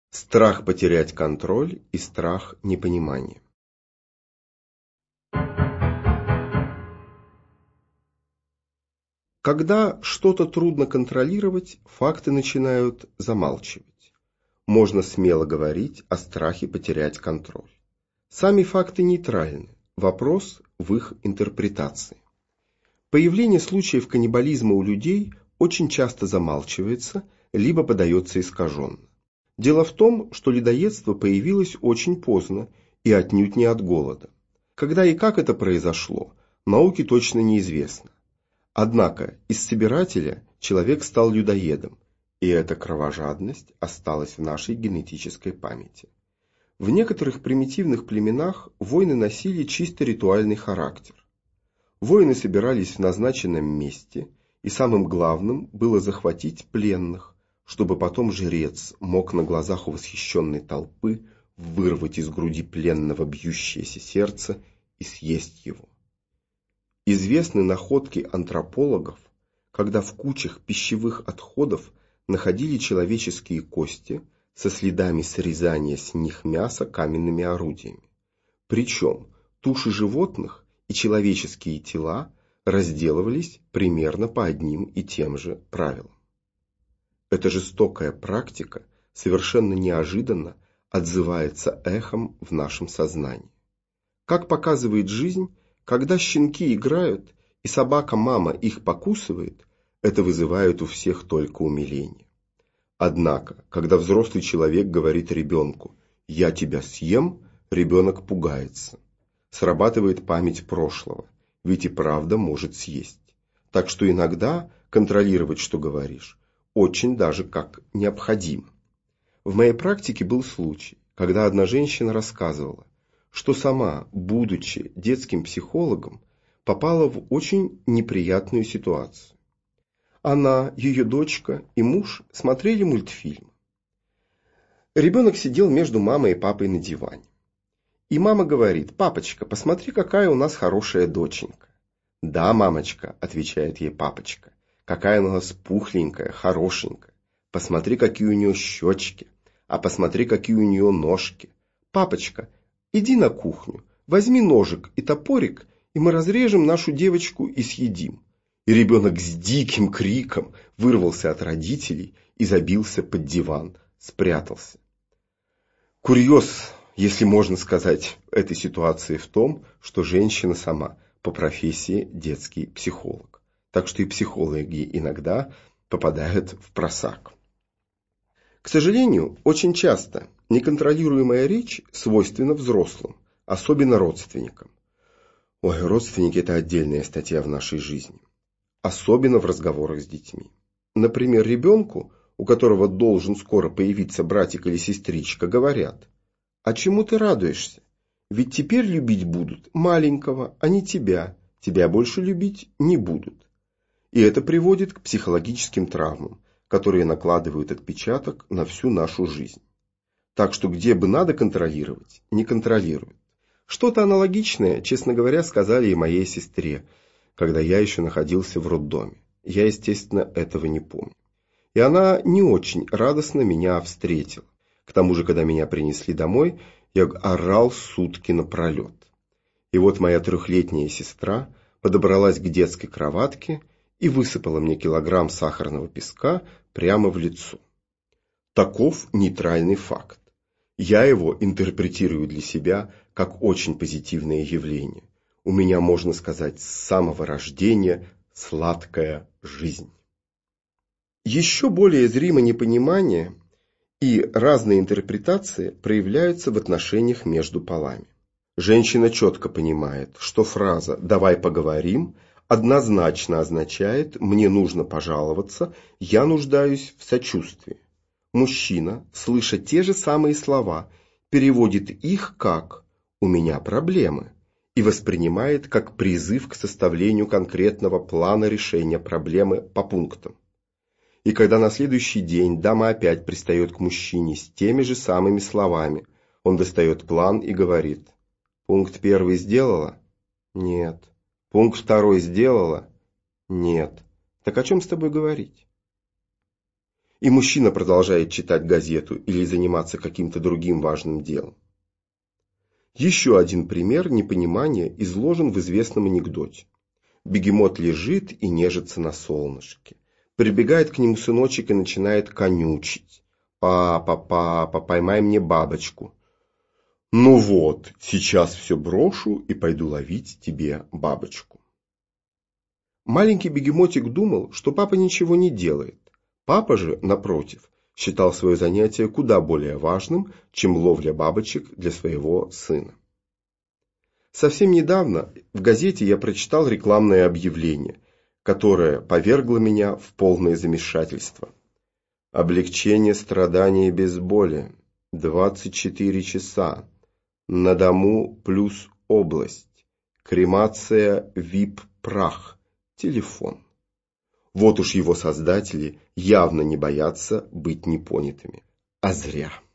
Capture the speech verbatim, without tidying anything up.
Страх потерять контроль и страх непонимания. Когда что-то трудно контролировать, факты начинают замалчивать. Можно смело говорить о страхе потерять контроль. Сами факты нейтральны, вопрос в их интерпретации. Появление случаев каннибализма у людей очень часто замалчивается, либо подается искаженно. Дело в том, что людоедство появилось очень поздно и отнюдь не от голода. Когда и как это произошло, науке точно неизвестно. Однако из собирателя человек стал людоедом, и эта кровожадность осталась в нашей генетической памяти. В некоторых примитивных племенах войны носили чисто ритуальный характер. Воины собирались в назначенном месте, и самым главным было захватить пленных, чтобы потом жрец мог на глазах у восхищенной толпы вырвать из груди пленного бьющееся сердце и съесть его. Известны находки антропологов, когда в кучах пищевых отходов находили человеческие кости со следами срезания с них мяса каменными орудиями. Причем туши животных и человеческие тела разделывались примерно по одним и тем же правилам. Эта жестокая практика совершенно неожиданно отзывается эхом в нашем сознании. Как показывает жизнь, когда щенки играют и собака-мама их покусывает, это вызывает у всех только умиление. Однако, когда взрослый человек говорит ребенку «я тебя съем», ребенок пугается. Срабатывает память прошлого, ведь и правда может съесть. Так что иногда контролировать, что говоришь, очень даже как необходимо. В моей практике был случай, когда одна женщина рассказывала, что сама, будучи детским психологом, попала в очень неприятную ситуацию. Она, ее дочка и муж смотрели мультфильм. Ребенок сидел между мамой и папой на диване. И мама говорит: «Папочка, посмотри, какая у нас хорошая доченька». «Да, мамочка», — отвечает ей папочка, «какая у нас пухленькая, хорошенькая. Посмотри, какие у нее щечки, а посмотри, какие у нее ножки. Папочка, иди на кухню, возьми ножик и топорик, и мы разрежем нашу девочку и съедим». И ребенок с диким криком вырвался от родителей и забился под диван, спрятался. Курьез, если можно сказать, этой ситуации в том, что женщина сама по профессии детский психолог. Так что и психологи иногда попадают в просак. К сожалению, очень часто неконтролируемая речь свойственна взрослым, особенно родственникам. Ой, родственники – это отдельная статья в нашей жизни. Особенно в разговорах с детьми. Например, ребенку, у которого должен скоро появиться братик или сестричка, говорят: «А чему ты радуешься? Ведь теперь любить будут маленького, а не тебя. Тебя больше любить не будут». И это приводит к психологическим травмам, которые накладывают отпечаток на всю нашу жизнь. Так что где бы надо контролировать, не контролируют. Что-то аналогичное, честно говоря, сказали и моей сестре, когда я еще находился в роддоме. Я, естественно, этого не помню. И она не очень радостно меня встретила. К тому же, когда меня принесли домой, я орал сутки напролет. И вот моя трехлетняя сестра подобралась к детской кроватке и высыпала мне килограмм сахарного песка прямо в лицо. Таков нейтральный факт. Я его интерпретирую для себя как очень позитивное явление. У меня, можно сказать, с самого рождения сладкая жизнь. Еще более зримо непонимание и разные интерпретации проявляются в отношениях между полами. Женщина четко понимает, что фраза «давай поговорим» однозначно означает «мне нужно пожаловаться, я нуждаюсь в сочувствии». Мужчина, слыша те же самые слова, переводит их как «у меня проблемы» и воспринимает как призыв к составлению конкретного плана решения проблемы по пунктам. И когда на следующий день дама опять пристает к мужчине с теми же самыми словами, он достает план и говорит: «Пункт первый сделала? Нет. Пункт второй сделала? Нет. Так о чем с тобой говорить?» и мужчина продолжает читать газету или заниматься каким-то другим важным делом. Еще один пример непонимания изложен в известном анекдоте. Бегемот лежит и нежится на солнышке. Прибегает к нему сыночек и начинает конючить. «Папа, папа, поймай мне бабочку». «Ну вот, сейчас все брошу и пойду ловить тебе бабочку». Маленький бегемотик думал, что папа ничего не делает. Папа же, напротив, считал свое занятие куда более важным, чем ловля бабочек для своего сына. Совсем недавно в газете я прочитал рекламное объявление, которое повергло меня в полное замешательство. Облегчение страданий без боли. двадцать четыре часа. На дому плюс область. Кремация вип-прах. Телефон. Вот уж его создатели явно не боятся быть непонятыми. А зря.